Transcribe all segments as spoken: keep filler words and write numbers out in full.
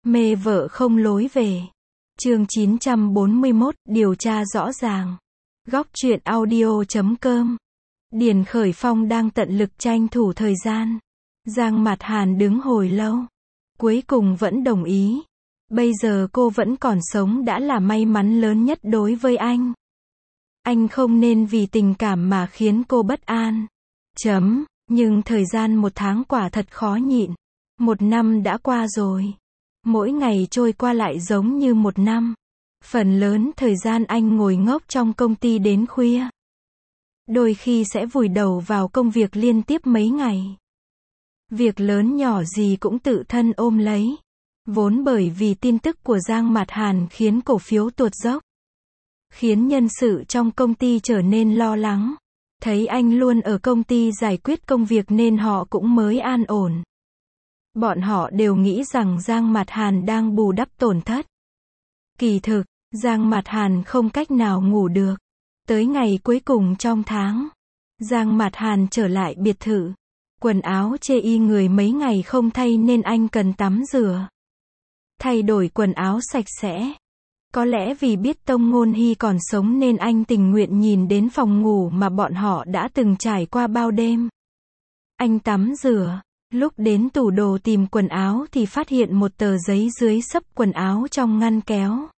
Mê vợ không lối về. Chương chín trăm bốn mươi mốt, điều tra rõ ràng. Góc truyện audio chấm com. Điền Khởi Phong đang tận lực tranh thủ thời gian. Giang Mạt Hàn đứng hồi lâu. Cuối cùng vẫn đồng ý. Bây giờ cô vẫn còn sống đã là may mắn lớn nhất đối với anh. Anh không nên vì tình cảm mà khiến cô bất an. Chấm. Nhưng thời gian một tháng quả thật khó nhịn. Một năm đã qua rồi. Mỗi ngày trôi qua lại giống như một năm. Phần lớn thời gian anh ngồi ngốc trong công ty đến khuya. Đôi khi sẽ vùi đầu vào công việc liên tiếp mấy ngày. Việc lớn nhỏ gì cũng tự thân ôm lấy. Vốn bởi vì tin tức của Giang Mạt Hàn khiến cổ phiếu tuột dốc. Khiến nhân sự trong công ty trở nên lo lắng. Thấy anh luôn ở công ty giải quyết công việc nên họ cũng mới an ổn. Bọn họ đều nghĩ rằng Giang Mạt Hàn đang bù đắp tổn thất. Kỳ thực, Giang Mạt Hàn không cách nào ngủ được. Tới ngày cuối cùng trong tháng, Giang Mạt Hàn trở lại biệt thự. Quần áo chê y người mấy ngày không thay nên anh cần tắm rửa. Thay đổi quần áo sạch sẽ. Có lẽ vì biết Tông Ngôn Hy còn sống nên anh tình nguyện nhìn đến phòng ngủ mà bọn họ đã từng trải qua bao đêm. Anh tắm rửa. Lúc đến tủ đồ tìm quần áo thì phát hiện một tờ giấy dưới xấp quần áo trong ngăn kéo.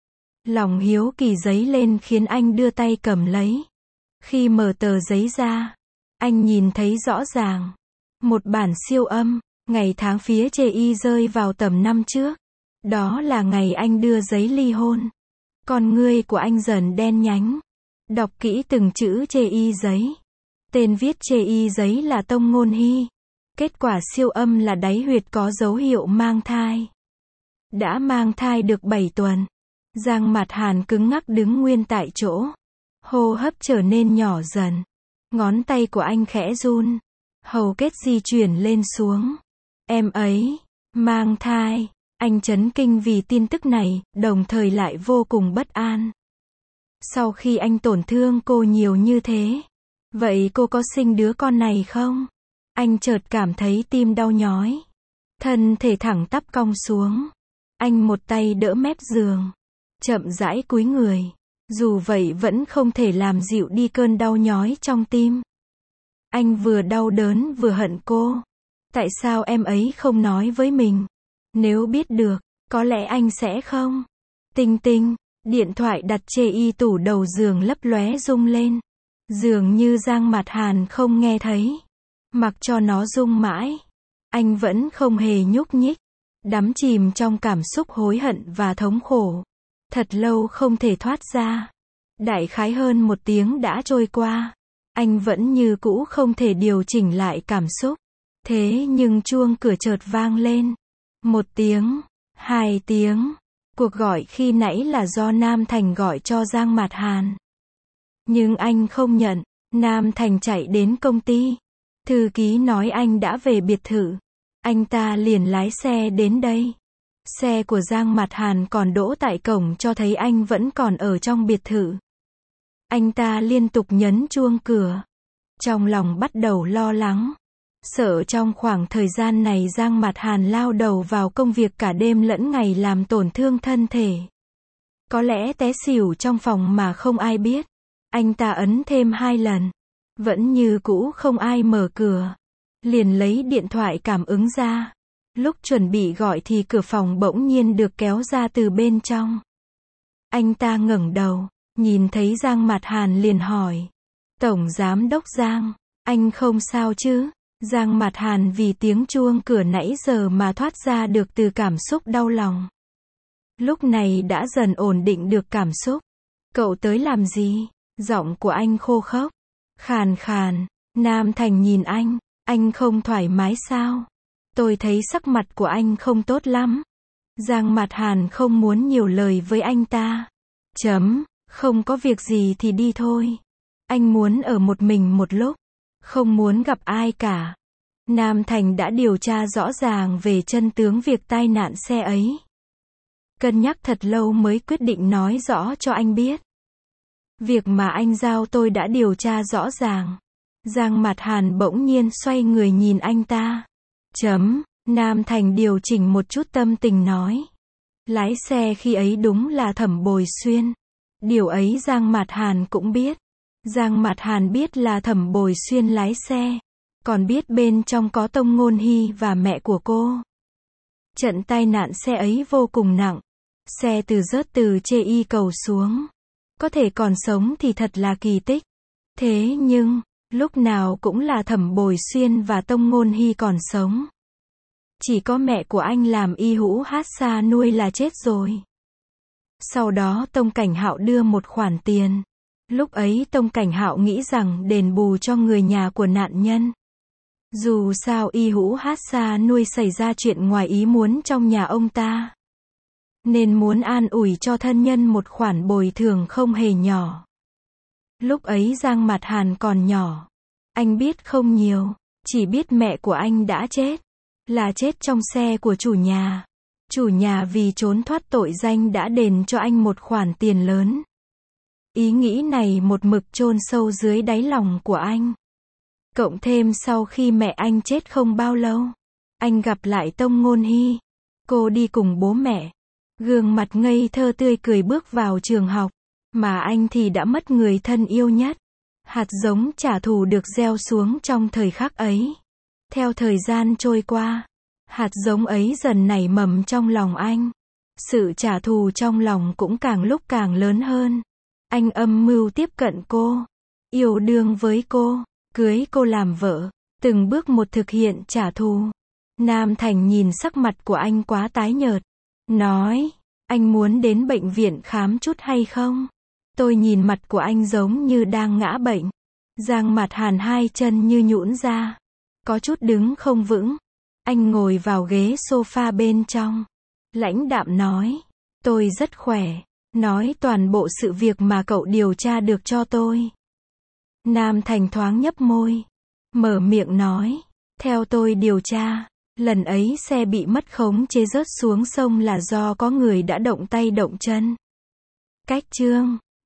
Lòng hiếu kỳ dấy lên khiến anh đưa tay cầm lấy. Khi mở tờ giấy ra, anh nhìn thấy rõ ràng. Một bản siêu âm, ngày tháng phía chê y rơi vào tầm năm trước. Đó là ngày anh đưa giấy ly hôn. Con ngươi của anh dần đen nhánh. Đọc kỹ từng chữ chê y giấy. Tên viết chê y giấy là Tông Ngôn Hy. Kết quả siêu âm là đáy huyệt có dấu hiệu mang thai. Đã mang thai được bảy tuần. Giang Mạt Hàn cứng ngắc đứng nguyên tại chỗ. Hô hấp trở nên nhỏ dần. Ngón tay của anh khẽ run. Hầu kết di chuyển lên xuống. Em ấy, mang thai. Anh chấn kinh vì tin tức này, đồng thời lại vô cùng bất an. Sau khi anh tổn thương cô nhiều như thế, vậy cô có sinh đứa con này không? Anh chợt cảm thấy tim đau nhói. Thân thể thẳng tắp cong xuống. Anh một tay đỡ mép giường. Chậm rãi cúi người. Dù vậy vẫn không thể làm dịu đi cơn đau nhói trong tim. Anh vừa đau đớn vừa hận cô. Tại sao em ấy không nói với mình? Nếu biết được, có lẽ anh sẽ không. Tinh tinh, điện thoại đặt chê y tủ đầu giường lấp lóe rung lên. Dường như Giang Mạt Hàn không nghe thấy. Mặc cho nó rung mãi. Anh vẫn không hề nhúc nhích. Đắm chìm trong cảm xúc hối hận và thống khổ. Thật lâu không thể thoát ra. Đại khái hơn một tiếng đã trôi qua. Anh vẫn như cũ không thể điều chỉnh lại cảm xúc. Thế nhưng chuông cửa chợt vang lên. Một tiếng, hai tiếng. Cuộc gọi khi nãy là do Nam Thành gọi cho Giang Mạt Hàn. Nhưng anh không nhận. Nam Thành chạy đến công ty. Thư ký nói anh đã về biệt thự. Anh ta liền lái xe đến đây. Xe của Giang Mạt Hàn còn đỗ tại cổng cho thấy anh vẫn còn ở trong biệt thự. Anh ta liên tục nhấn chuông cửa. Trong lòng bắt đầu lo lắng. Sợ trong khoảng thời gian này Giang Mạt Hàn lao đầu vào công việc cả đêm lẫn ngày làm tổn thương thân thể. Có lẽ té xỉu trong phòng mà không ai biết. Anh ta ấn thêm hai lần. Vẫn như cũ không ai mở cửa. Liền lấy điện thoại cảm ứng ra. Lúc chuẩn bị gọi thì cửa phòng bỗng nhiên được kéo ra từ bên trong. Anh ta ngẩng đầu, nhìn thấy Giang Mạt Hàn liền hỏi. Tổng Giám đốc Giang, anh không sao chứ? Giang Mạt Hàn vì tiếng chuông cửa nãy giờ mà thoát ra được từ cảm xúc đau lòng. Lúc này đã dần ổn định được cảm xúc. Cậu tới làm gì? Giọng của anh khô khốc. Khàn khàn. Nam Thành nhìn anh. Anh không thoải mái sao? Tôi thấy sắc mặt của anh không tốt lắm. Giang Mạt Hàn không muốn nhiều lời với anh ta. Chấm. Không có việc gì thì đi thôi. Anh muốn ở một mình một lúc. Không muốn gặp ai cả. Nam Thành đã điều tra rõ ràng về chân tướng việc tai nạn xe ấy. Cân nhắc thật lâu mới quyết định nói rõ cho anh biết. Việc mà anh giao tôi đã điều tra rõ ràng. Giang Mạt Hàn bỗng nhiên xoay người nhìn anh ta. Chấm. Nam Thành điều chỉnh một chút tâm tình nói. Lái xe khi ấy đúng là Thẩm Bồi Xuyên. Điều ấy Giang Mạt Hàn cũng biết. Giang Mạt Hàn biết là Thẩm Bồi Xuyên lái xe. Còn biết bên trong có Tông Ngôn Hy và mẹ của cô. Trận tai nạn xe ấy vô cùng nặng. Xe từ rớt từ chê y cầu xuống. Có thể còn sống thì thật là kỳ tích. Thế nhưng, lúc nào cũng là Thẩm Bồi Xuyên và Tông Ngôn Hy còn sống. Chỉ có mẹ của anh làm Y Hữu Hát Xa nuôi là chết rồi. Sau đó Tông Cảnh Hạo đưa một khoản tiền. Lúc ấy Tông Cảnh Hạo nghĩ rằng đền bù cho người nhà của nạn nhân. Dù sao Y Hữu Hát Xa nuôi xảy ra chuyện ngoài ý muốn trong nhà ông ta. Nên muốn an ủi cho thân nhân một khoản bồi thường không hề nhỏ. Lúc ấy Giang Mạt Hàn còn nhỏ. Anh biết không nhiều. Chỉ biết mẹ của anh đã chết. Là chết trong xe của chủ nhà. Chủ nhà vì trốn thoát tội danh đã đền cho anh một khoản tiền lớn. Ý nghĩ này một mực chôn sâu dưới đáy lòng của anh. Cộng thêm sau khi mẹ anh chết không bao lâu, anh gặp lại Tông Ngôn Hy. Cô đi cùng bố mẹ. Gương mặt ngây thơ tươi cười bước vào trường học. Mà anh thì đã mất người thân yêu nhất. Hạt giống trả thù được gieo xuống trong thời khắc ấy. Theo thời gian trôi qua, hạt giống ấy dần nảy mầm trong lòng anh. Sự trả thù trong lòng cũng càng lúc càng lớn hơn. Anh âm mưu tiếp cận cô, yêu đương với cô, cưới cô làm vợ, từng bước một thực hiện trả thù. Nam Thành nhìn sắc mặt của anh quá tái nhợt. Nói, anh muốn đến bệnh viện khám chút hay không? Tôi nhìn mặt của anh giống như đang ngã bệnh. Giang Mạt Hàn hai chân như nhũn ra. Có chút đứng không vững. Anh ngồi vào ghế sofa bên trong. Lãnh đạm nói. Tôi rất khỏe. Nói toàn bộ sự việc mà cậu điều tra được cho tôi. Nam Thành thoáng nhấp môi. Mở miệng nói. Theo tôi điều tra, lần ấy xe bị mất khống chế rớt xuống sông là do có người đã động tay động chân. Cách chương